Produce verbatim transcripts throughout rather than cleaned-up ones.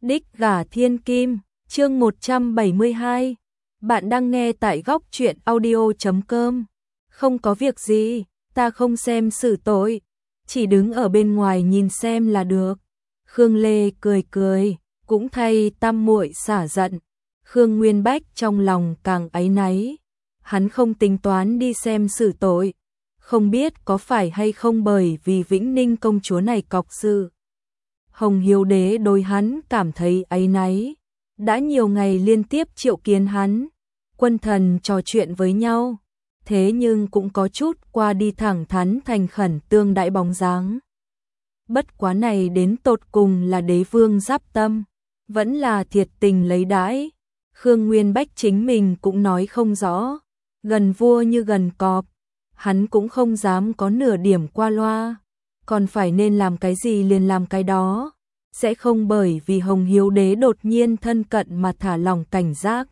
Đích gả thiên kim, chương một trăm bảy mươi hai. Bạn đang nghe tại góc truyện audio chấm com. Không có việc gì, ta không xem xử tội, chỉ đứng ở bên ngoài nhìn xem là được. Khương Lê cười cười, cũng thay tam muội xả giận. Khương Nguyên Bách trong lòng càng áy náy, hắn không tính toán đi xem xử tội, không biết có phải hay không bởi vì Vĩnh Ninh công chúa này cọc sự. Hồng Hiếu Đế đối hắn cảm thấy áy náy, đã nhiều ngày liên tiếp triệu kiến hắn, quân thần trò chuyện với nhau, thế nhưng cũng có chút qua đi thẳng thắn thành khẩn tương đãi bóng dáng. Bất quá này đến tột cùng là đế vương giáp tâm, vẫn là thiệt tình lấy đãi. Khương Nguyên Bách chính mình cũng nói không rõ, gần vua như gần cọp, hắn cũng không dám có nửa điểm qua loa, còn phải nên làm cái gì liền làm cái đó, sẽ không bởi vì Hồng Hiếu Đế đột nhiên thân cận mà thả lòng cảnh giác.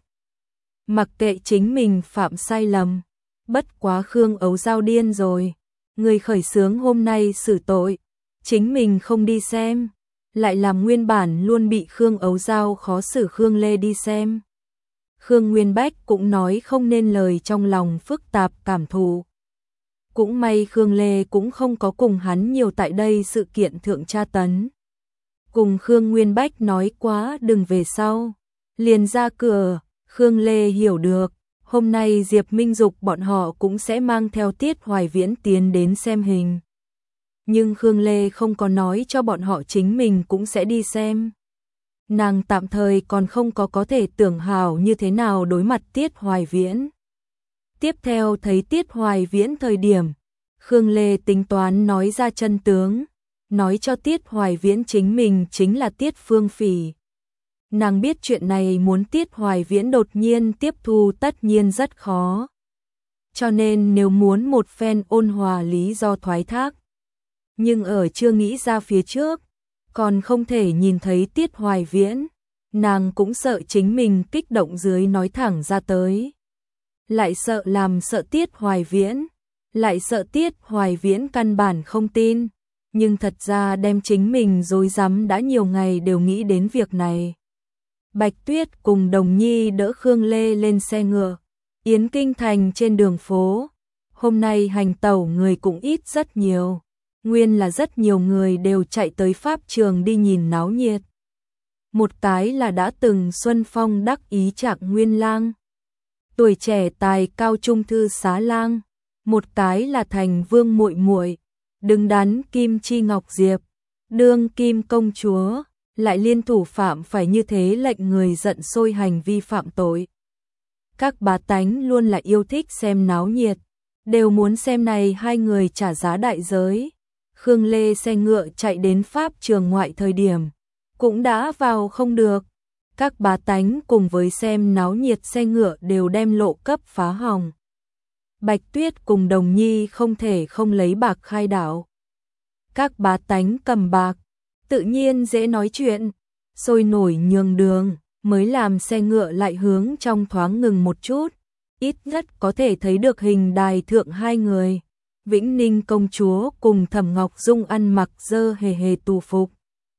Mặc kệ chính mình phạm sai lầm, bất quá Khương Ấu Giao điên rồi, người khởi xướng hôm nay xử tội, chính mình không đi xem, lại làm nguyên bản luôn bị Khương Ấu Giao khó xử Khương Lê đi xem. Khương Nguyên Bách cũng nói không nên lời trong lòng phức tạp cảm thụ. Cũng may Khương Lê cũng không có cùng hắn nhiều tại đây sự kiện thượng tra tấn. Cùng Khương Nguyên Bách nói quá đừng về sau, liền ra cửa. Khương Lê hiểu được, hôm nay Diệp Minh Dục bọn họ cũng sẽ mang theo Tiết Hoài Viễn tiến đến xem hình. Nhưng Khương Lê không có nói cho bọn họ chính mình cũng sẽ đi xem. Nàng tạm thời còn không có có thể tưởng hào như thế nào đối mặt Tiết Hoài Viễn. Tiếp theo thấy Tiết Hoài Viễn thời điểm, Khương Lê tính toán nói ra chân tướng, nói cho Tiết Hoài Viễn chính mình chính là Tiết Phương Phỉ. Nàng biết chuyện này muốn Tiết Hoài Viễn đột nhiên tiếp thu tất nhiên rất khó. Cho nên nếu muốn một phen ôn hòa lý do thoái thác. Nhưng ở chưa nghĩ ra phía trước, còn không thể nhìn thấy Tiết Hoài Viễn, nàng cũng sợ chính mình kích động dưới nói thẳng ra tới. Lại sợ làm sợ Tiết Hoài Viễn, lại sợ Tiết Hoài Viễn căn bản không tin, nhưng thật ra đem chính mình rối rắm đã nhiều ngày đều nghĩ đến việc này. Bạch Tuyết cùng Đồng Nhi đỡ Khương Lê lên xe ngựa, Yến Kinh thành trên đường phố, hôm nay hành tẩu người cũng ít rất nhiều, nguyên là rất nhiều người đều chạy tới pháp trường đi nhìn náo nhiệt. Một cái là đã từng Xuân Phong đắc ý Trạc Nguyên Lang, tuổi trẻ tài cao trung thư Xá Lang, một cái là Thành Vương muội muội, đứng đắn Kim Chi Ngọc Diệp, đương Kim công chúa, lại liên thủ phạm phải như thế lệnh người giận sôi hành vi phạm tội. Các bá tánh luôn là yêu thích xem náo nhiệt, đều muốn xem này hai người trả giá đại giới. Khương Lê xe ngựa chạy đến pháp trường ngoại thời điểm, cũng đã vào không được. Các bá tánh cùng với xem náo nhiệt xe ngựa đều đem lộ cấp phá hỏng. Bạch Tuyết cùng Đồng Nhi không thể không lấy bạc khai đảo. Các bá tánh cầm bạc, tự nhiên dễ nói chuyện, sôi nổi nhường đường, mới làm xe ngựa lại hướng trong thoáng ngừng một chút, ít nhất có thể thấy được hình đài thượng hai người. Vĩnh Ninh công chúa cùng Thẩm Ngọc Dung ăn mặc dơ hề hề tù phục,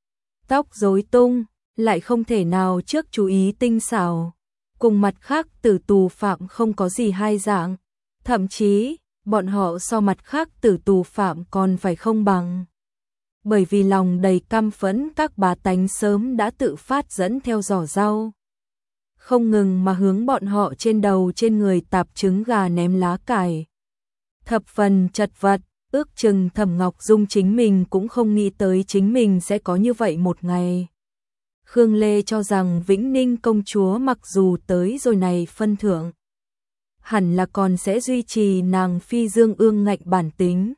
tóc rối tung, lại không thể nào trước chú ý tinh xảo, cùng mặt khác tử tù phạm không có gì hai dạng, thậm chí bọn họ so mặt khác tử tù phạm còn phải không bằng. Bởi vì lòng đầy căm phẫn, các bá tánh sớm đã tự phát dẫn theo giỏ rau, không ngừng mà hướng bọn họ trên đầu trên người tạp trứng gà ném lá cải. Thập phần chật vật, ước chừng Thẩm Ngọc Dung chính mình cũng không nghĩ tới chính mình sẽ có như vậy một ngày. Khương Lê cho rằng Vĩnh Ninh công chúa mặc dù tới rồi này phân thượng, hẳn là còn sẽ duy trì nàng phi dương ương ngạnh bản tính.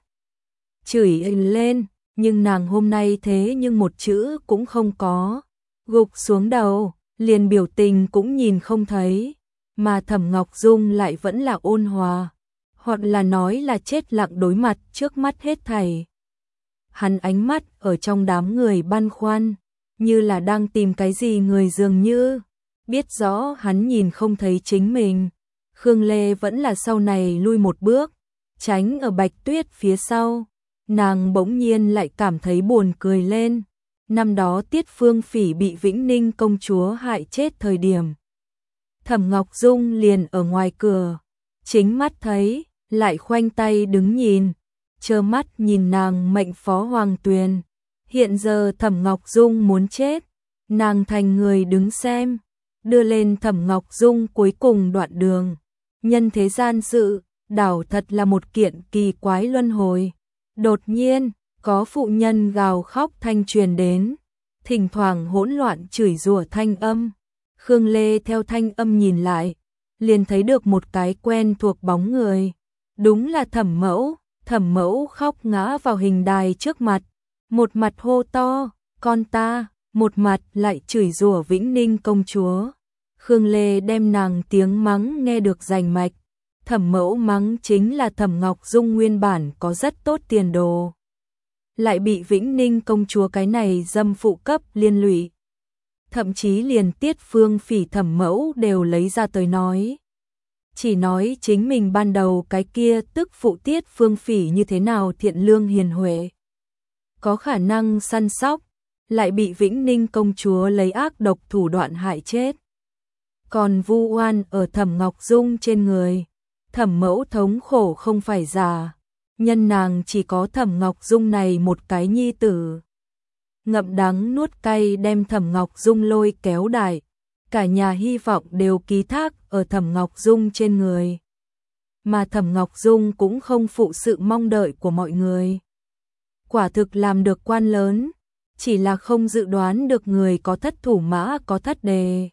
Chửi lên, nhưng nàng hôm nay thế nhưng một chữ cũng không có, gục xuống đầu, liền biểu tình cũng nhìn không thấy, mà Thẩm Ngọc Dung lại vẫn là ôn hòa, hoặc là nói là chết lặng đối mặt trước mắt hết thảy. Hắn ánh mắt ở trong đám người băn khoăn, như là đang tìm cái gì người dường như, biết rõ hắn nhìn không thấy chính mình. Khương Lê vẫn là sau này lui một bước, tránh ở Bạch Tuyết phía sau, nàng bỗng nhiên lại cảm thấy buồn cười lên. Năm đó Tiết Phương Phỉ bị Vĩnh Ninh công chúa hại chết thời điểm, Thẩm Ngọc Dung liền ở ngoài cửa, chính mắt thấy, lại khoanh tay đứng nhìn, trơ mắt nhìn nàng mệnh phó Hoàng Tuyền. Hiện giờ Thẩm Ngọc Dung muốn chết, nàng thành người đứng xem, đưa lên Thẩm Ngọc Dung cuối cùng đoạn đường. Nhân thế gian sự, đảo thật là một kiện kỳ quái luân hồi. Đột nhiên, có phụ nhân gào khóc thanh truyền đến, thỉnh thoảng hỗn loạn chửi rủa thanh âm. Khương Lê theo thanh âm nhìn lại, liền thấy được một cái quen thuộc bóng người. Đúng là Thẩm Mẫu. Thẩm Mẫu khóc ngã vào hình đài trước mặt, một mặt hô to, con ta, một mặt lại chửi rủa Vĩnh Ninh công chúa. Khương Lê đem nàng tiếng mắng nghe được rành mạch. Thẩm Mẫu mắng chính là Thẩm Ngọc Dung nguyên bản có rất tốt tiền đồ, lại bị Vĩnh Ninh công chúa cái này dâm phụ cấp liên lụy. Thậm chí liền Tiết Phương Phỉ Thẩm Mẫu đều lấy ra tới nói. Chỉ nói chính mình ban đầu cái kia tức phụ Tiết Phương Phỉ như thế nào thiện lương hiền huệ, có khả năng săn sóc, lại bị Vĩnh Ninh công chúa lấy ác độc thủ đoạn hại chết. Còn vu oan ở Thẩm Ngọc Dung trên người, Thẩm Mẫu thống khổ không phải giả, nhân nàng chỉ có Thẩm Ngọc Dung này một cái nhi tử. Ngậm đắng nuốt cay đem Thẩm Ngọc Dung lôi kéo đại, cả nhà hy vọng đều ký thác ở Thẩm Ngọc Dung trên người. Mà Thẩm Ngọc Dung cũng không phụ sự mong đợi của mọi người. Quả thực làm được quan lớn, chỉ là không dự đoán được người có thất thủ mã có thất đề.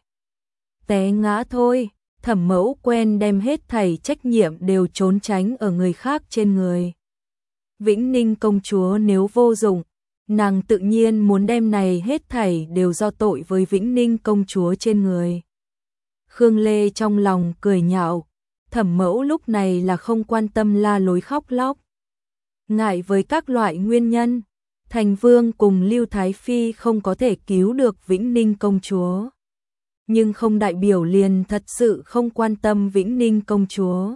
Té ngã thôi, Thẩm Mẫu quen đem hết thảy trách nhiệm đều trốn tránh ở người khác trên người. Vĩnh Ninh công chúa nếu vô dụng, nàng tự nhiên muốn đem này hết thảy đều do tội với Vĩnh Ninh công chúa trên người. Khương Lê trong lòng cười nhạo, Thẩm Mẫu lúc này là không quan tâm la lối khóc lóc. Ngại với các loại nguyên nhân, Thành Vương cùng Lưu Thái Phi không có thể cứu được Vĩnh Ninh công chúa. Nhưng không đại biểu liền thật sự không quan tâm Vĩnh Ninh công chúa.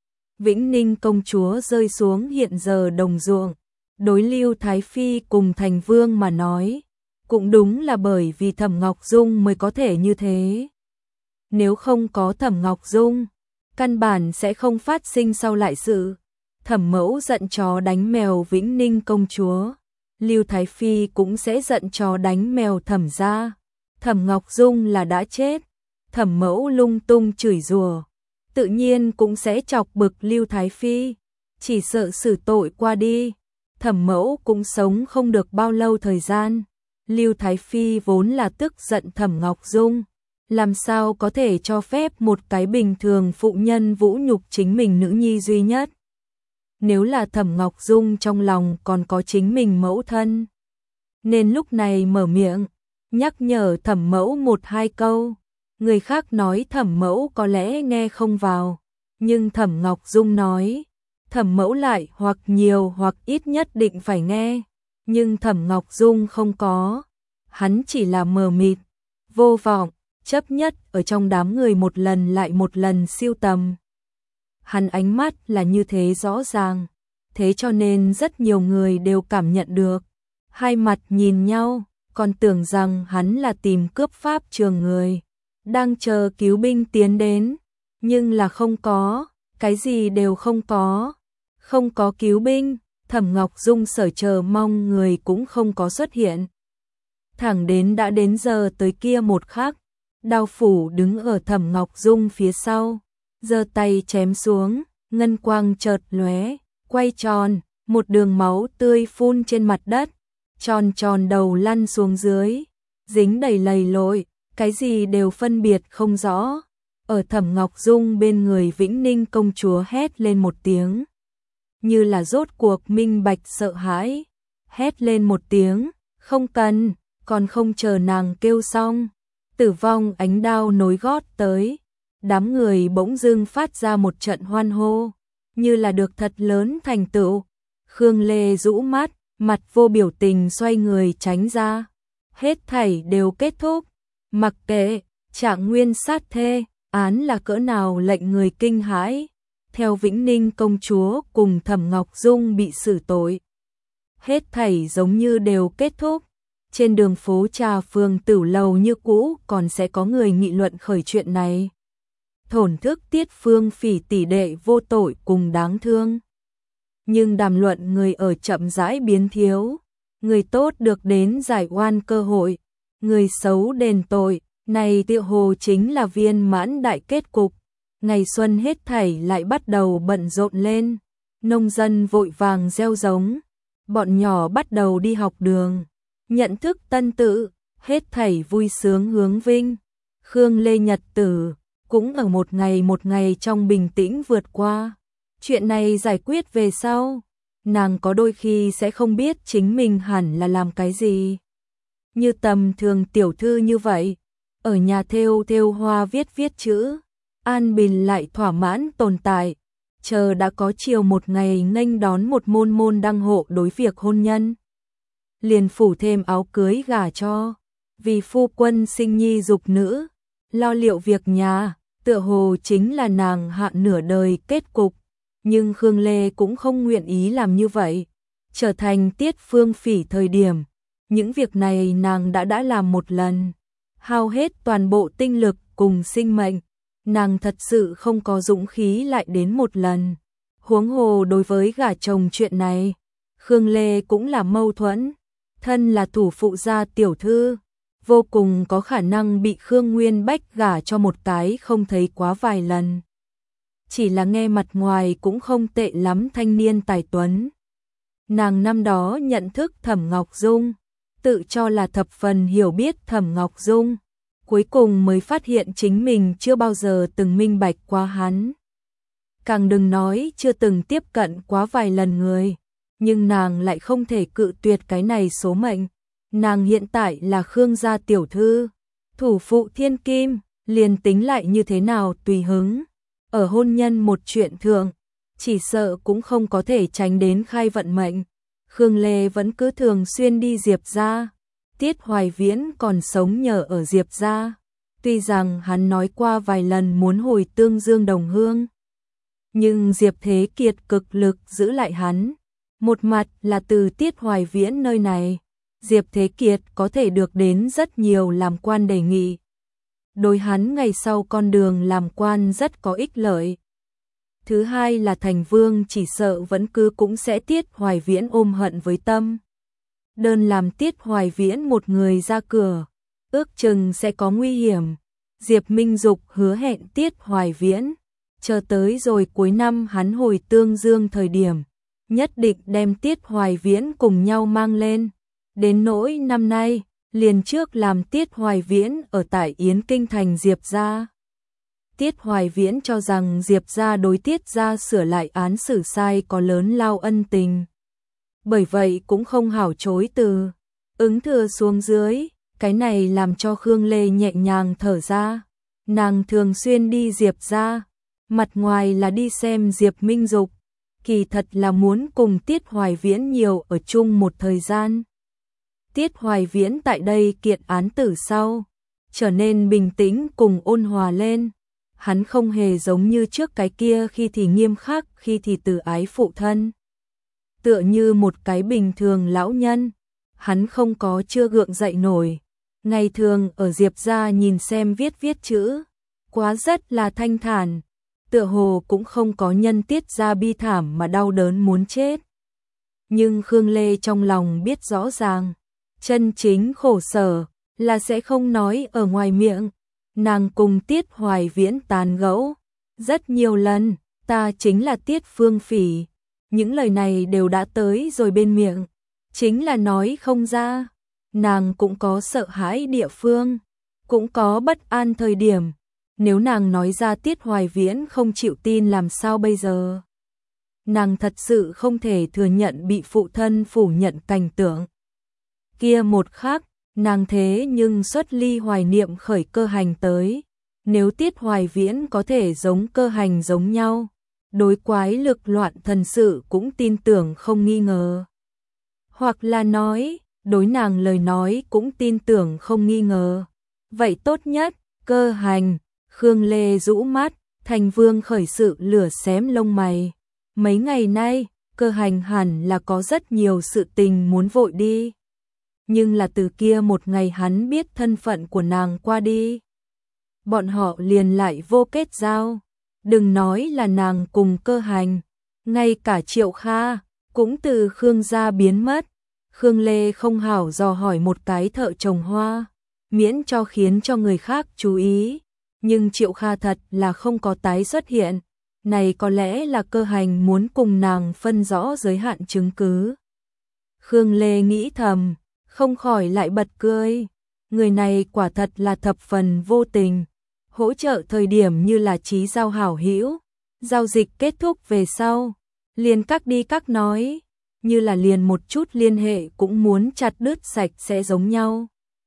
Vĩnh Ninh công chúa rơi xuống hiện giờ đồng ruộng, đối Lưu Thái Phi cùng Thành Vương mà nói, cũng đúng là bởi vì Thẩm Ngọc Dung mới có thể như thế. Nếu không có Thẩm Ngọc Dung, căn bản sẽ không phát sinh sau lại sự. Thẩm Mẫu giận chó đánh mèo Vĩnh Ninh công chúa, Lưu Thái Phi cũng sẽ giận chó đánh mèo Thẩm gia. Thẩm Ngọc Dung là đã chết, Thẩm Mẫu lung tung chửi rủa, tự nhiên cũng sẽ chọc bực Lưu Thái Phi, chỉ sợ xử tội qua đi, Thẩm Mẫu cũng sống không được bao lâu thời gian. Lưu Thái Phi vốn là tức giận Thẩm Ngọc Dung, làm sao có thể cho phép một cái bình thường phụ nhân vũ nhục chính mình nữ nhi duy nhất. Nếu là Thẩm Ngọc Dung trong lòng còn có chính mình mẫu thân, nên lúc này mở miệng, nhắc nhở Thẩm Mẫu một hai câu. Người khác nói Thẩm Mẫu có lẽ nghe không vào, nhưng Thẩm Ngọc Dung nói, Thẩm Mẫu lại hoặc nhiều hoặc ít nhất định phải nghe. Nhưng Thẩm Ngọc Dung không có, hắn chỉ là mờ mịt, vô vọng, chấp nhất ở trong đám người một lần lại một lần siêu tầm. Hắn ánh mắt là như thế rõ ràng, thế cho nên rất nhiều người đều cảm nhận được. Hai mặt nhìn nhau, còn tưởng rằng hắn là tìm cướp pháp trường người, đang chờ cứu binh tiến đến, nhưng là không có, cái gì đều không có. Không có cứu binh, Thẩm Ngọc Dung sở chờ mong người cũng không có xuất hiện. Thẳng đến đã đến giờ tới kia một khắc, Đao Phủ đứng ở Thẩm Ngọc Dung phía sau, giơ tay chém xuống, ngân quang chợt lóe, quay tròn, một đường máu tươi phun trên mặt đất, tròn tròn đầu lăn xuống dưới, dính đầy lầy lội, cái gì đều phân biệt không rõ. Ở Thẩm Ngọc Dung bên người Vĩnh Ninh công chúa hét lên một tiếng, như là rốt cuộc minh bạch sợ hãi, hét lên một tiếng, không cần, còn không chờ nàng kêu xong, Tử Vong ánh đao nối gót tới, đám người bỗng dưng phát ra một trận hoan hô, như là được thật lớn thành tựu. Khương Lê rũ mắt, mặt vô biểu tình xoay người tránh ra, hết thảy đều kết thúc, mặc kệ Trạng Nguyên sát thê, án là cỡ nào lệnh người kinh hãi. Theo Vĩnh Ninh công chúa cùng Thẩm Ngọc Dung bị xử tội, hết thảy giống như đều kết thúc. trên đường phố trà phường Tử Lầu như cũ còn sẽ có người nghị luận khởi chuyện này. Thổn thức Tiết Phương Phỉ tỷ đệ vô tội cùng đáng thương. Nhưng đàm luận người ở chậm rãi biến thiếu, người tốt được đến giải oan cơ hội, người xấu đền tội, này tựa hồ chính là viên mãn đại kết cục. Ngày xuân hết thảy lại bắt đầu bận rộn lên, nông dân vội vàng gieo giống, bọn nhỏ bắt đầu đi học đường, nhận thức tân tự, hết thảy vui sướng hướng vinh. Khương Lê nhật tử cũng ở một ngày một ngày trong bình tĩnh vượt qua. Chuyện này giải quyết về sau, nàng có đôi khi sẽ không biết chính mình hẳn là làm cái gì. Như tầm thường tiểu thư như vậy, ở nhà thêu thêu hoa viết viết chữ, an bình lại thỏa mãn tồn tại, chờ đã có chiều một ngày nghênh đón một môn môn đăng hộ đối việc hôn nhân. Liền phủ thêm áo cưới gả cho, vì phu quân sinh nhi dục nữ, lo liệu việc nhà, tựa hồ chính là nàng hạ nửa đời kết cục. Nhưng Khương Lê cũng không nguyện ý làm như vậy, trở thành Tiết Phương Phỉ thời điểm. Những việc này nàng đã đã làm một lần, hao hết toàn bộ tinh lực cùng sinh mệnh, nàng thật sự không có dũng khí lại đến một lần. Huống hồ đối với gả chồng chuyện này, Khương Lê cũng là mâu thuẫn, thân là thủ phụ gia tiểu thư, vô cùng có khả năng bị Khương Nguyên Bách gả cho một cái không thấy quá vài lần. Chỉ là nghe mặt ngoài cũng không tệ lắm thanh niên tài tuấn. Nàng năm đó nhận thức Thẩm Ngọc Dung, tự cho là thập phần hiểu biết Thẩm Ngọc Dung, cuối cùng mới phát hiện chính mình chưa bao giờ từng minh bạch qua hắn. Càng đừng nói chưa từng tiếp cận quá vài lần người, nhưng nàng lại không thể cự tuyệt cái này số mệnh. Nàng hiện tại là Khương gia tiểu thư, thủ phụ thiên kim, liền tính lại như thế nào tùy hứng. Ở hôn nhân một chuyện thường, chỉ sợ cũng không có thể tránh đến khai vận mệnh. Khương Lê vẫn cứ thường xuyên đi Diệp gia. Tiết Hoài Viễn còn sống nhờ ở Diệp gia. Tuy rằng hắn nói qua vài lần muốn hồi Tương Dương đồng hương, nhưng Diệp Thế Kiệt cực lực giữ lại hắn. Một mặt là từ Tiết Hoài Viễn nơi này, Diệp Thế Kiệt có thể được đến rất nhiều làm quan đề nghị. Đối hắn ngày sau con đường làm quan rất có ích lợi. Thứ hai là thành vương chỉ sợ vẫn cứ cũng sẽ Tiết Hoài Viễn ôm hận với tâm. Đơn làm Tiết Hoài Viễn một người ra cửa, ước chừng sẽ có nguy hiểm. Diệp Minh Dục hứa hẹn Tiết Hoài Viễn, chờ tới rồi cuối năm hắn hồi Tương Dương thời điểm, nhất định đem Tiết Hoài Viễn cùng nhau mang lên. Đến nỗi năm nay, liền trước làm Tiết Hoài Viễn ở tại Yến Kinh thành Diệp gia. Tiết Hoài Viễn cho rằng Diệp gia đối Tiết gia sửa lại án xử sai có lớn lao ân tình. Bởi vậy cũng không hảo chối từ, ứng thừa xuống dưới, cái này làm cho Khương Lê nhẹ nhàng thở ra. Nàng thường xuyên đi Diệp gia, mặt ngoài là đi xem Diệp Minh Dục, kỳ thật là muốn cùng Tiết Hoài Viễn nhiều ở chung một thời gian. Tiết Hoài Viễn tại đây kiện án tử sau, trở nên bình tĩnh cùng ôn hòa lên. Hắn không hề giống như trước cái kia khi thì nghiêm khắc, khi thì từ ái phụ thân. Tựa như một cái bình thường lão nhân, hắn không có chưa gượng dậy nổi. Ngày thường ở Diệp gia nhìn xem viết viết chữ, quá rất là thanh thản, tựa hồ cũng không có nhân Tiết gia bi thảm mà đau đớn muốn chết. Nhưng Khương Lê trong lòng biết rõ ràng, chân chính khổ sở là sẽ không nói ở ngoài miệng. Nàng cùng Tiết Hoài Viễn tán gẫu rất nhiều lần, ta chính là Tiết Phương Phỉ. Những lời này đều đã tới rồi bên miệng, chính là nói không ra. Nàng cũng có sợ hãi địa phương, cũng có bất an thời điểm. Nếu nàng nói ra Tiết Hoài Viễn không chịu tin làm sao bây giờ? Nàng thật sự không thể thừa nhận bị phụ thân phủ nhận cảnh tượng. Kia một khắc, nàng thế nhưng xuất ly hoài niệm khởi Cơ Hành tới. Nếu Tiết Hoài Viễn có thể giống Cơ Hành giống nhau, đối quái lực loạn thần sự cũng tin tưởng không nghi ngờ. Hoặc là nói, đối nàng lời nói cũng tin tưởng không nghi ngờ. Vậy tốt nhất, Cơ Hành. Khương Lê rũ mắt, thành vương khởi sự lửa xém lông mày. Mấy ngày nay, Cơ Hành hẳn là có rất nhiều sự tình muốn vội đi. nhưng là từ kia một ngày hắn biết thân phận của nàng qua đi, bọn họ liền lại vô kết giao. Đừng nói là nàng cùng Cơ Hành, ngay cả Triệu Kha cũng từ Khương gia biến mất. Khương Lê không hảo dò hỏi một cái thợ trồng hoa, miễn cho khiến cho người khác chú ý, nhưng Triệu Kha thật là không có tái xuất hiện. Này có lẽ là Cơ Hành muốn cùng nàng phân rõ giới hạn chứng cứ. Khương Lê nghĩ thầm, không khỏi lại bật cười. Người này quả thật là thập phần vô tình, hỗ trợ thời điểm như là chí giao hảo hữu, giao dịch kết thúc về sau, liền cắt đi cắt nói, như là liền một chút liên hệ cũng muốn chặt đứt sạch sẽ giống nhau.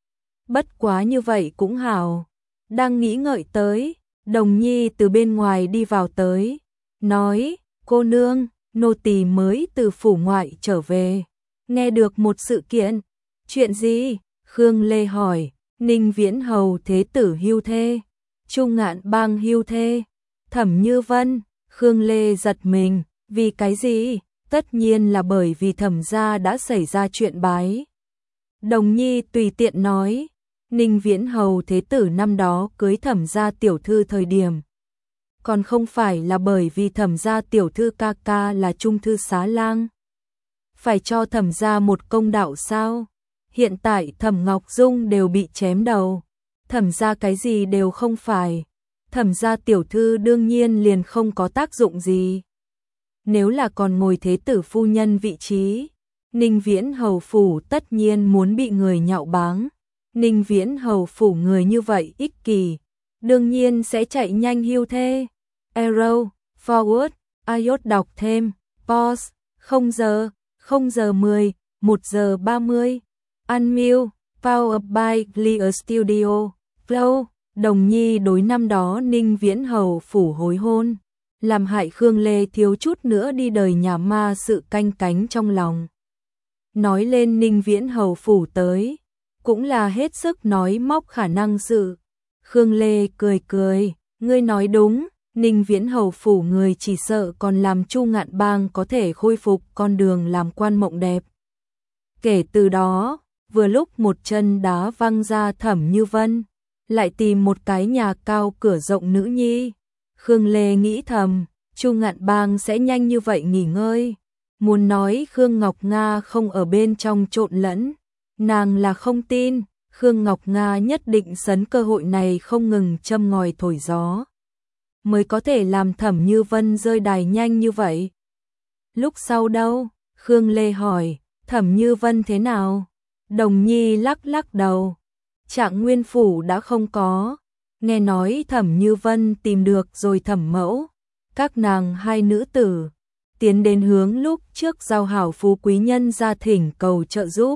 Bất quá như vậy cũng hảo. Đang nghĩ ngợi tới, Đồng Nhi từ bên ngoài đi vào tới, nói, cô nương, nô tỳ mới từ phủ ngoại trở về, nghe được một sự kiện. Chuyện gì? Khương Lê hỏi. Ninh Viễn Hầu thế tử hưu thê, Chu Ngạn Bang hưu thê, Thẩm Như Vân. Khương Lê giật mình, vì cái gì? Tất nhiên là bởi vì Thẩm gia đã xảy ra chuyện bái. Đồng Nhi tùy tiện nói, Ninh Viễn Hầu thế tử năm đó cưới Thẩm gia tiểu thư thời điểm, còn không phải là bởi vì Thẩm gia tiểu thư ca ca là trung thư xá lang, phải cho Thẩm gia một công đạo sao? Hiện tại Thẩm Ngọc Dung đều bị chém đầu, Thẩm gia cái gì đều không phải, Thẩm gia tiểu thư đương nhiên liền không có tác dụng gì. Nếu là còn ngồi thế tử phu nhân vị trí, Ninh Viễn Hầu phủ tất nhiên muốn bị người nhạo báng. Ninh Viễn Hầu phủ người như vậy ích kỷ, đương nhiên sẽ chạy nhanh hưu thê. Arrow, forward, iốt đọc thêm, pause, không giờ, không giờ mười, một giờ ba mươi. Unmute, powered by Clear Studio, Flow. Đồng Nhi đối năm đó Ninh Viễn Hầu phủ hối hôn, làm hại Khương Lê thiếu chút nữa đi đời nhà ma sự canh cánh trong lòng. Nói lên Ninh Viễn Hầu phủ tới, cũng là hết sức nói móc khả năng sự. Khương Lê cười cười, ngươi nói đúng, Ninh Viễn Hầu phủ người chỉ sợ còn làm Chu Ngạn Bang có thể khôi phục con đường làm quan mộng đẹp. Kể từ đó, vừa lúc một chân đá văng ra Thẩm Như Vân, lại tìm một cái nhà cao cửa rộng nữ nhi. Khương Lê nghĩ thầm, Chu Ngạn Bang sẽ nhanh như vậy nghỉ ngơi. Muốn nói Khương Ngọc Nga không ở bên trong trộn lẫn, nàng là không tin. Khương Ngọc Nga nhất định sấn cơ hội này không ngừng châm ngòi thổi gió, mới có thể làm Thẩm Như Vân rơi đài nhanh như vậy. Lúc sau đâu? Khương Lê hỏi, Thẩm Như Vân thế nào? Đồng Nhi lắc lắc đầu, Trạng Nguyên phủ đã không có. Nghe nói Thẩm Như Vân tìm được rồi Thẩm mẫu, các nàng hai nữ tử tiến đến hướng lúc trước giao hảo phú quý nhân gia thỉnh cầu trợ giúp.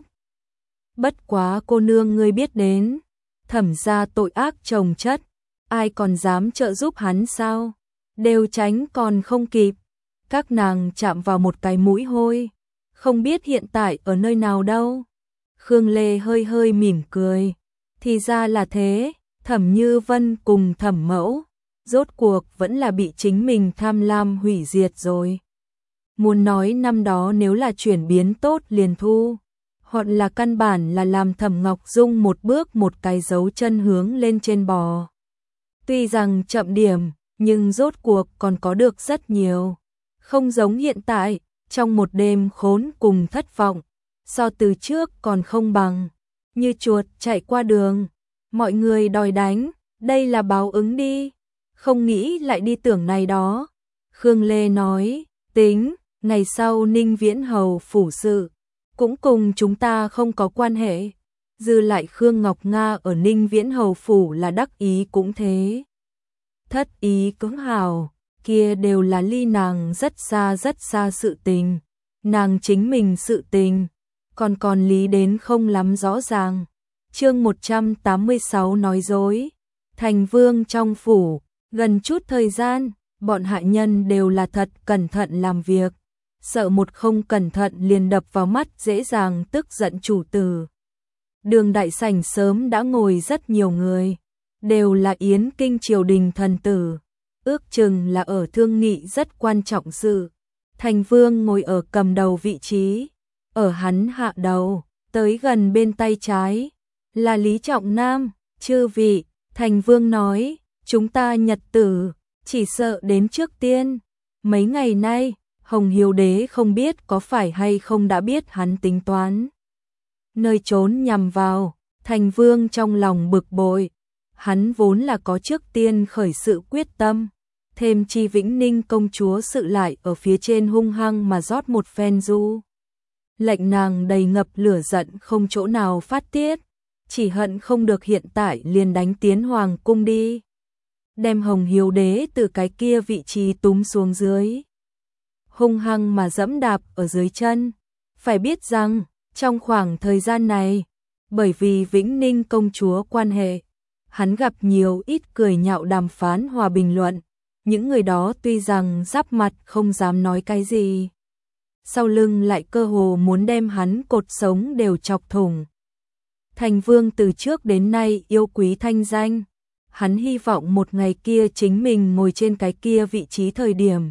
Bất quá cô nương ngươi biết đến, Thẩm gia tội ác chồng chất, ai còn dám trợ giúp hắn sao? Đều tránh còn không kịp. Các nàng chạm vào một cái mũi hôi, không biết hiện tại ở nơi nào đâu. Khương Lê hơi hơi mỉm cười, thì ra là thế. Thẩm Như Vân cùng Thẩm mẫu, rốt cuộc vẫn là bị chính mình tham lam hủy diệt rồi. Muốn nói năm đó nếu là chuyển biến tốt liền thu, hoặc là căn bản là làm Thẩm Ngọc Dung một bước một cái dấu chân hướng lên trên bò. Tuy rằng chậm điểm, nhưng rốt cuộc còn có được rất nhiều. Không giống hiện tại, trong một đêm khốn cùng thất vọng, so từ trước còn không bằng, như chuột chạy qua đường. Mọi người đòi đánh, đây là báo ứng đi, không nghĩ lại đi tưởng này đó. Khương Lê nói, tính, ngày sau Ninh Viễn Hầu phủ sự, cũng cùng chúng ta không có quan hệ. Dư lại Khương Ngọc Nga ở Ninh Viễn Hầu phủ là đắc ý cũng thế. Thất ý cũng hào, kia đều là ly nàng rất xa rất xa sự tình. Nàng chính mình sự tình, còn còn lý đến không lắm rõ ràng. Chương một trăm tám mươi sáu nói dối. Thành vương trong phủ, gần chút thời gian, bọn hạ nhân đều là thật cẩn thận làm việc, sợ một không cẩn thận liền đập vào mắt dễ dàng tức giận chủ tử. Đường đại sảnh sớm đã ngồi rất nhiều người, đều là yến kinh triều đình thần tử, ước chừng là ở thương nghị rất quan trọng sự. Thành vương ngồi ở cầm đầu vị trí, ở hắn hạ đầu, tới gần bên tay trái, là Lý Trọng Nam. Chư vị, Thành Vương nói, chúng ta nhật tử, chỉ sợ đến trước tiên. Mấy ngày nay, Hồng Hiếu Đế không biết có phải hay không đã biết hắn tính toán nơi trốn nhằm vào. Thành Vương trong lòng bực bội, hắn vốn là có trước tiên khởi sự quyết tâm, thêm chi Vĩnh Ninh công chúa sự lại ở phía trên hung hăng mà rót một phen du. Lệnh nàng đầy ngập lửa giận không chỗ nào phát tiết, chỉ hận không được hiện tại liền đánh tiến hoàng cung đi, đem Hồng Hiếu Đế từ cái kia vị trí túm xuống dưới, hung hăng mà dẫm đạp ở dưới chân. Phải biết rằng, trong khoảng thời gian này, bởi vì Vĩnh Ninh công chúa quan hệ, hắn gặp nhiều ít cười nhạo đàm phán hòa bình luận, những người đó tuy rằng giáp mặt không dám nói cái gì, sau lưng lại cơ hồ muốn đem hắn cột sống đều chọc thủng. Thành Vương từ trước đến nay yêu quý thanh danh, hắn hy vọng một ngày kia chính mình ngồi trên cái kia vị trí thời điểm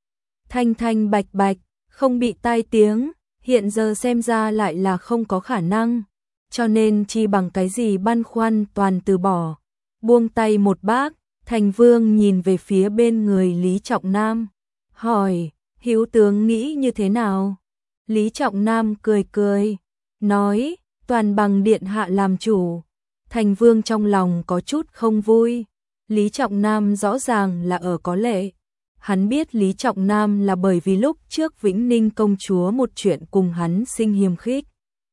thanh thanh bạch bạch, không bị tai tiếng, hiện giờ xem ra lại là không có khả năng, cho nên chi bằng cái gì băn khoăn toàn từ bỏ, buông tay một bác. Thành Vương nhìn về phía bên người Lý Trọng Nam, hỏi, hữu tướng nghĩ như thế nào? Lý Trọng Nam cười cười, nói, toàn bằng điện hạ làm chủ. Thành Vương trong lòng có chút không vui, Lý Trọng Nam rõ ràng là ở có lệ. Hắn biết Lý Trọng Nam là bởi vì lúc trước Vĩnh Ninh công chúa một chuyện cùng hắn sinh hiềm khích.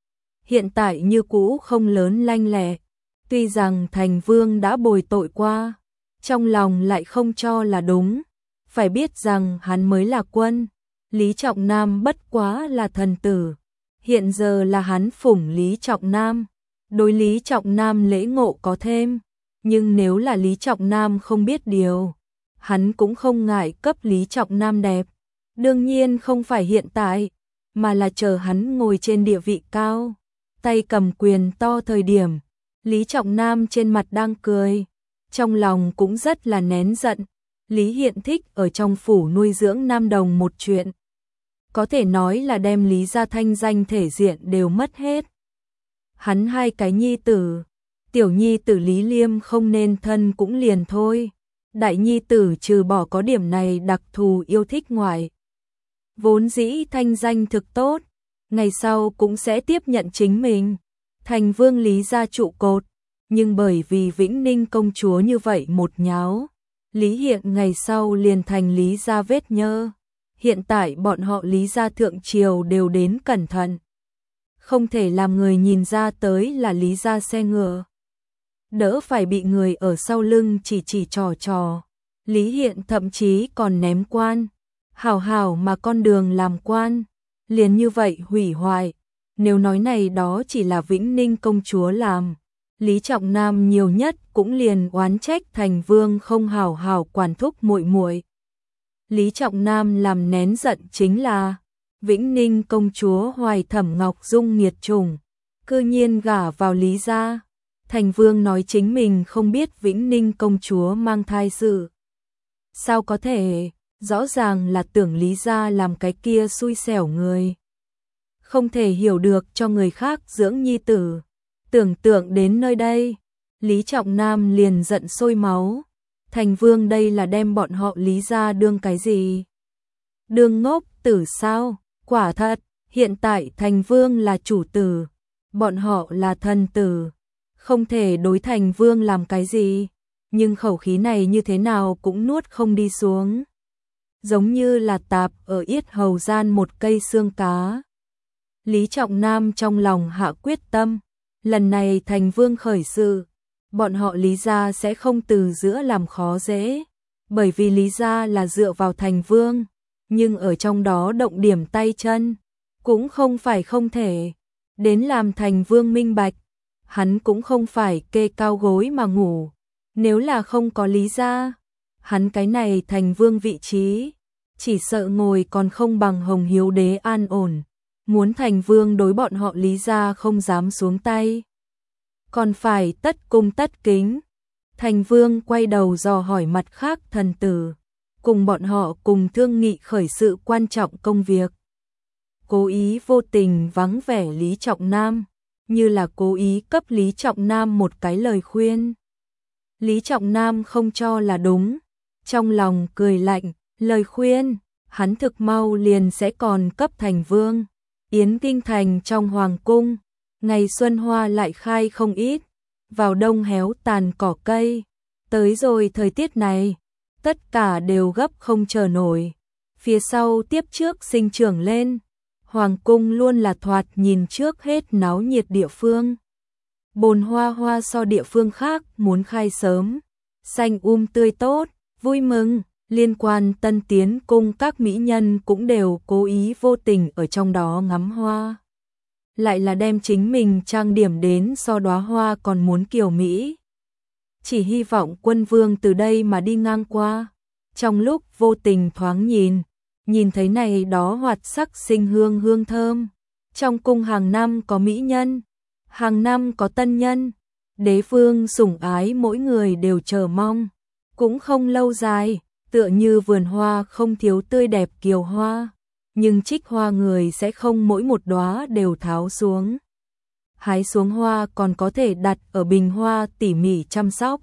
Hiện tại như cũ không lớn lanh lẹ, tuy rằng Thành Vương đã bồi tội qua, trong lòng lại không cho là đúng. Phải biết rằng hắn mới là quân, Lý Trọng Nam bất quá là thần tử. Hiện giờ là hắn phủng Lý Trọng Nam, đối Lý Trọng Nam lễ ngộ có thêm, nhưng nếu là Lý Trọng Nam không biết điều, hắn cũng không ngại cấp Lý Trọng Nam đẹp. Đương nhiên không phải hiện tại, mà là chờ hắn ngồi trên địa vị cao, tay cầm quyền to thời điểm. Lý Trọng Nam trên mặt đang cười, trong lòng cũng rất là nén giận. Lý Hiện Thích ở trong phủ nuôi dưỡng nam đồng một chuyện, có thể nói là đem Lý gia thanh danh thể diện đều mất hết. Hắn hai cái nhi tử, tiểu nhi tử Lý Liêm không nên thân cũng liền thôi, đại nhi tử trừ bỏ có điểm này đặc thù yêu thích ngoại, vốn dĩ thanh danh thực tốt, ngày sau cũng sẽ tiếp nhận chính mình thành vương Lý gia trụ cột, nhưng bởi vì Vĩnh Ninh công chúa như vậy một nháo, Lý Hiện ngày sau liền thành Lý gia vết nhơ. Hiện tại bọn họ Lý gia thượng triều đều đến cẩn thận, không thể làm người nhìn ra tới là Lý gia xe ngựa, đỡ phải bị người ở sau lưng chỉ chỉ trò trò. Lý Hiện thậm chí còn ném quan, hảo hảo mà con đường làm quan, liền như vậy hủy hoại. Nếu nói này đó chỉ là Vĩnh Ninh công chúa làm, Lý Trọng Nam nhiều nhất cũng liền oán trách Thành Vương không hảo hảo quản thúc muội muội. Lý Trọng Nam làm nén giận chính là Vĩnh Ninh công chúa Hoài Thẩm Ngọc Dung nghiệt chủng, cư nhiên gả vào Lý gia. Thành Vương nói chính mình không biết Vĩnh Ninh công chúa mang thai sự. Sao có thể, rõ ràng là tưởng Lý gia làm cái kia xui xẻo người. Không thể hiểu được cho người khác dưỡng nhi tử. Tưởng tượng đến nơi đây, Lý Trọng Nam liền giận sôi máu. Thành Vương đây là đem bọn họ Lý gia đương cái gì? Đương ngốc tử sao? Quả thật, hiện tại Thành Vương là chủ tử, bọn họ là thần tử, không thể đối Thành Vương làm cái gì, nhưng khẩu khí này như thế nào cũng nuốt không đi xuống. Giống như là tạp ở yết hầu gian một cây xương cá. Lý Trọng Nam trong lòng hạ quyết tâm, lần này Thành Vương khởi sự, bọn họ Lý gia sẽ không từ giữa làm khó dễ, bởi vì Lý gia là dựa vào Thành Vương, nhưng ở trong đó động điểm tay chân, cũng không phải không thể, đến làm Thành Vương minh bạch, hắn cũng không phải kê cao gối mà ngủ, nếu là không có Lý gia, hắn cái này Thành Vương vị trí, chỉ sợ ngồi còn không bằng Hồng Hiếu Đế an ổn, muốn Thành Vương đối bọn họ Lý gia không dám xuống tay, còn phải tất cung tất kính. Thành Vương quay đầu dò hỏi mặt khác thần tử, cùng bọn họ cùng thương nghị khởi sự quan trọng công việc. Cố ý vô tình vắng vẻ Lý Trọng Nam, như là cố ý cấp Lý Trọng Nam một cái lời khuyên. Lý Trọng Nam không cho là đúng, trong lòng cười lạnh, lời khuyên, hắn thực mau liền sẽ còn cấp thành vương. Yến Kinh Thành trong hoàng cung, ngày xuân hoa lại khai không ít, vào đông héo tàn cỏ cây, tới rồi thời tiết này, tất cả đều gấp không chờ nổi, phía sau tiếp trước sinh trưởng lên, hoàng cung luôn là thoạt nhìn trước hết náo nhiệt địa phương. Bồn hoa hoa so địa phương khác muốn khai sớm, xanh um tươi tốt, vui mừng, liên quan tân tiến cung các mỹ nhân cũng đều cố ý vô tình ở trong đó ngắm hoa. Lại là đem chính mình trang điểm đến so đóa hoa còn muốn kiều mỹ. Chỉ hy vọng quân vương từ đây mà đi ngang qua, trong lúc vô tình thoáng nhìn, nhìn thấy này đó hoạt sắc sinh hương hương thơm. Trong cung hàng năm có mỹ nhân, hàng năm có tân nhân, đế vương sủng ái mỗi người đều chờ mong, cũng không lâu dài, tựa như vườn hoa không thiếu tươi đẹp kiều hoa, nhưng trích hoa người sẽ không mỗi một đóa đều tháo xuống. Hái xuống hoa còn có thể đặt ở bình hoa tỉ mỉ chăm sóc.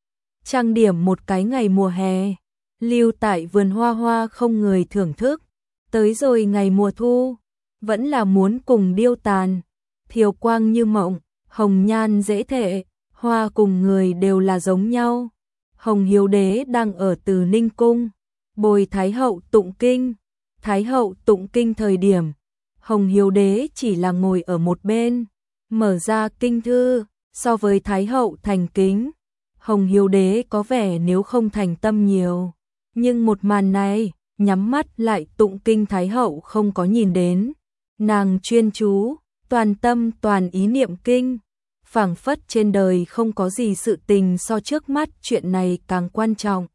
Trang điểm một cái ngày mùa hè, lưu tại vườn hoa hoa không người thưởng thức, tới rồi ngày mùa thu, vẫn là muốn cùng điêu tàn, thiều quang như mộng, hồng nhan dễ thệ, hoa cùng người đều là giống nhau. Hồng Hiếu Đế đang ở Từ Ninh Cung, bồi Thái Hậu tụng kinh. Thái Hậu tụng kinh thời điểm, Hồng Hiếu Đế chỉ là ngồi ở một bên, mở ra kinh thư, so với Thái Hậu thành kính. Hồng Hiếu Đế có vẻ nếu không thành tâm nhiều, nhưng một màn này, nhắm mắt lại tụng kinh Thái Hậu không có nhìn đến. Nàng chuyên chú, toàn tâm toàn ý niệm kinh, phảng phất trên đời không có gì sự tình so trước mắt chuyện này càng quan trọng.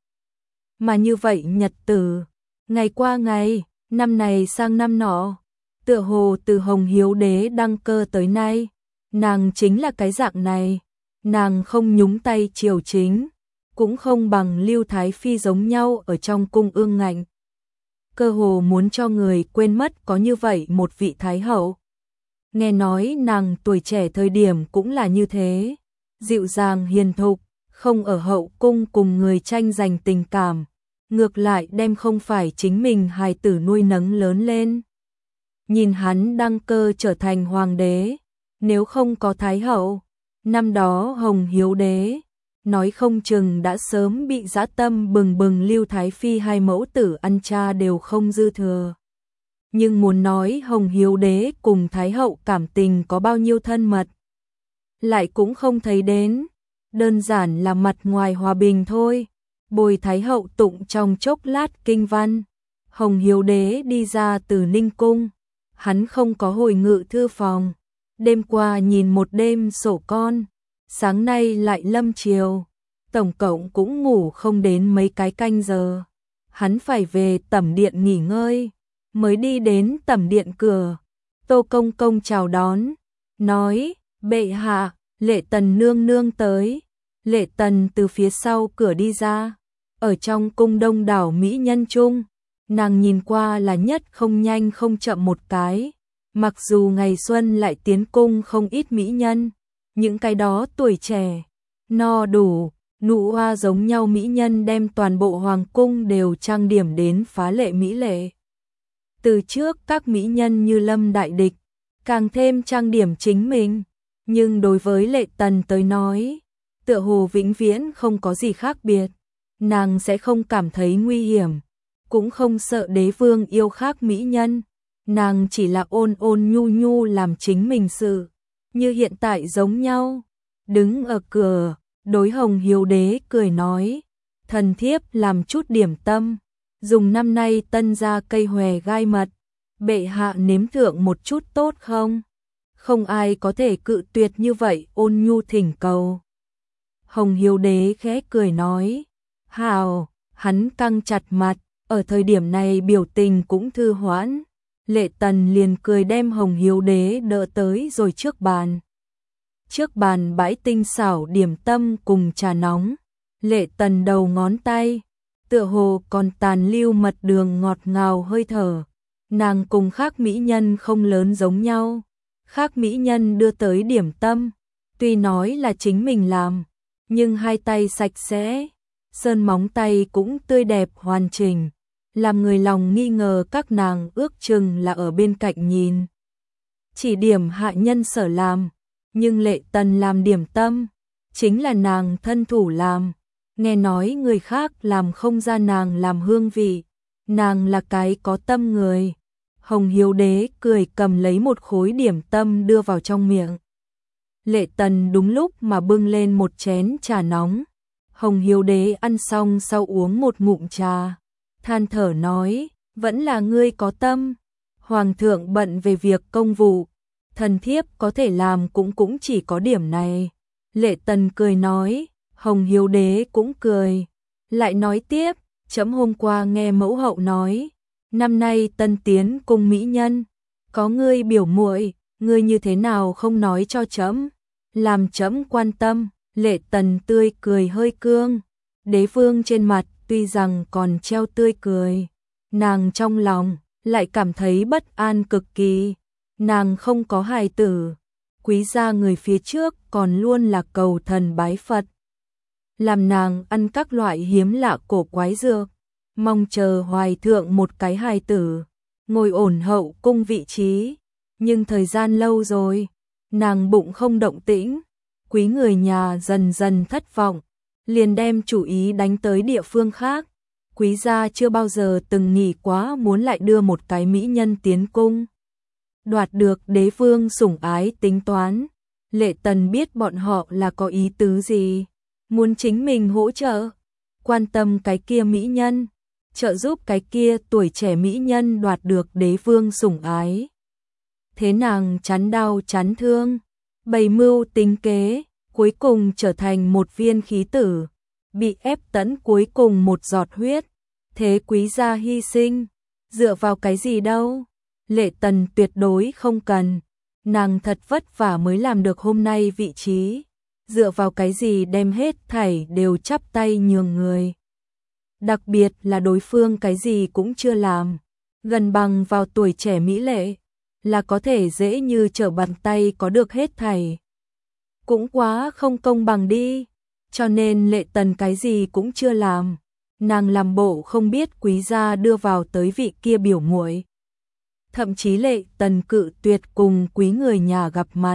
Mà như vậy nhật tử, ngày qua ngày, năm này sang năm nọ, tựa hồ từ Hồng Hiếu Đế đăng cơ tới nay, nàng chính là cái dạng này, nàng không nhúng tay triều chính, cũng không bằng Lưu Thái Phi giống nhau ở trong cung ương ngạnh. Cơ hồ muốn cho người quên mất có như vậy một vị Thái Hậu. Nghe nói nàng tuổi trẻ thời điểm cũng là như thế, dịu dàng hiền thục, không ở hậu cung cùng người tranh giành tình cảm, ngược lại đem không phải chính mình hài tử nuôi nấng lớn lên. Nhìn hắn đăng cơ trở thành hoàng đế, nếu không có Thái Hậu, năm đó Hồng Hiếu Đế, nói không chừng đã sớm bị dã tâm bừng bừng Lưu Thái Phi hai mẫu tử ăn cha đều không dư thừa. Nhưng muốn nói Hồng Hiếu Đế cùng Thái Hậu cảm tình có bao nhiêu thân mật, lại cũng không thấy đến, đơn giản là mặt ngoài hòa bình thôi. Bồi Thái Hậu tụng trong chốc lát kinh văn, Hồng Hiếu Đế đi ra từ Ninh Cung, hắn không có hồi ngự thư phòng, đêm qua nhìn một đêm sổ con, sáng nay lại lâm chiều, tổng cộng cũng ngủ không đến mấy cái canh giờ, hắn phải về tẩm điện nghỉ ngơi, mới đi đến tẩm điện cửa, Tô Công Công chào đón, nói, bệ hạ, Lệ Tần nương nương tới. Lệ Tần từ phía sau cửa đi ra, ở trong cung đông đảo mỹ nhân chung, nàng nhìn qua là nhất không nhanh không chậm một cái, mặc dù ngày xuân lại tiến cung không ít mỹ nhân, những cái đó tuổi trẻ, no đủ, nụ hoa giống nhau mỹ nhân đem toàn bộ hoàng cung đều trang điểm đến phá lệ mỹ lệ. Từ trước các mỹ nhân như lâm đại địch, càng thêm trang điểm chính mình, nhưng đối với Lệ Tần tới nói, tựa hồ vĩnh viễn không có gì khác biệt, nàng sẽ không cảm thấy nguy hiểm, cũng không sợ đế vương yêu khác mỹ nhân, nàng chỉ là ôn ôn nhu nhu làm chính mình sự, như hiện tại giống nhau, đứng ở cửa, đối Hồng Hiếu Đế cười nói, thần thiếp làm chút điểm tâm, dùng năm nay tân ra cây hòe gai mật, bệ hạ nếm thượng một chút tốt không? Không ai có thể cự tuyệt như vậy ôn nhu thỉnh cầu. Hồng Hiếu Đế khẽ cười nói, hào, hắn căng chặt mặt, ở thời điểm này biểu tình cũng thư hoãn. Lệ Tần liền cười đem Hồng Hiếu Đế đỡ tới rồi trước bàn. Trước bàn bãi tinh xảo điểm tâm cùng trà nóng, Lệ Tần đầu ngón tay, tựa hồ còn tàn lưu mật đường ngọt ngào hơi thở. Nàng cùng khác mỹ nhân không lớn giống nhau, khác mỹ nhân đưa tới điểm tâm, tuy nói là chính mình làm, nhưng hai tay sạch sẽ, sơn móng tay cũng tươi đẹp hoàn chỉnh, làm người lòng nghi ngờ các nàng ước chừng là ở bên cạnh nhìn. Chỉ điểm hạ nhân sở làm, nhưng Lệ Tần làm điểm tâm, chính là nàng thân thủ làm, nghe nói người khác làm không ra nàng làm hương vị, nàng là cái có tâm người. Hồng Hiếu Đế cười cầm lấy một khối điểm tâm đưa vào trong miệng. Lệ Tần đúng lúc mà bưng lên một chén trà nóng. Hồng Hiếu Đế ăn xong sau uống một ngụm trà, than thở nói, vẫn là ngươi có tâm. Hoàng thượng bận về việc công vụ, thần thiếp có thể làm cũng cũng chỉ có điểm này. Lệ Tần cười nói, Hồng Hiếu Đế cũng cười, lại nói tiếp, trẫm hôm qua nghe mẫu hậu nói, năm nay tân tiến cung mỹ nhân, có ngươi biểu muội, ngươi như thế nào không nói cho trẫm, làm trẫm quan tâm. Lệ Tần tươi cười hơi cương, đế vương trên mặt tuy rằng còn treo tươi cười, nàng trong lòng lại cảm thấy bất an cực kỳ, nàng không có hài tử, quý gia người phía trước còn luôn là cầu thần bái Phật, làm nàng ăn các loại hiếm lạ cổ quái dược, mong chờ hoài thượng một cái hài tử, ngồi ổn hậu cung vị trí, nhưng thời gian lâu rồi, nàng bụng không động tĩnh, quý người nhà dần dần thất vọng, liền đem chủ ý đánh tới địa phương khác. Quý gia chưa bao giờ từng nghĩ quá muốn lại đưa một cái mỹ nhân tiến cung, đoạt được đế vương sủng ái tính toán. Lệ Tần biết bọn họ là có ý tứ gì, muốn chính mình hỗ trợ, quan tâm cái kia mỹ nhân, trợ giúp cái kia tuổi trẻ mỹ nhân đoạt được đế vương sủng ái. Thế nàng chán đau chán thương, bày mưu tính kế, cuối cùng trở thành một viên khí tử, bị ép tẫn cuối cùng một giọt huyết. Thế quý gia hy sinh, dựa vào cái gì đâu? Lệ Tần tuyệt đối không cần, nàng thật vất vả mới làm được hôm nay vị trí, dựa vào cái gì đem hết thảy đều chắp tay nhường người. Đặc biệt là đối phương cái gì cũng chưa làm, gần bằng vào tuổi trẻ mỹ lệ, là có thể dễ như trở bàn tay có được hết thảy. Cũng quá không công bằng đi, cho nên Lệ Tần cái gì cũng chưa làm, nàng làm bộ không biết quý gia đưa vào tới vị kia biểu muội. Thậm chí Lệ Tần cự tuyệt cùng quý người nhà gặp mặt.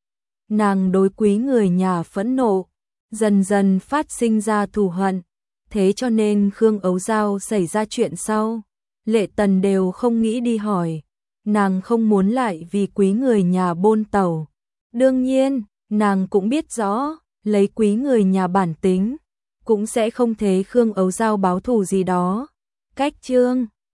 Nàng đối quý người nhà phẫn nộ, dần dần phát sinh ra thù hận, thế cho nên Khương Ấu Giao xảy ra chuyện sau, Lệ Tần đều không nghĩ đi hỏi, nàng không muốn lại vì quý người nhà bôn tẩu. Đương nhiên, nàng cũng biết rõ, lấy quý người nhà bản tính, cũng sẽ không thế Khương Ấu Giao báo thù gì đó. Cách chương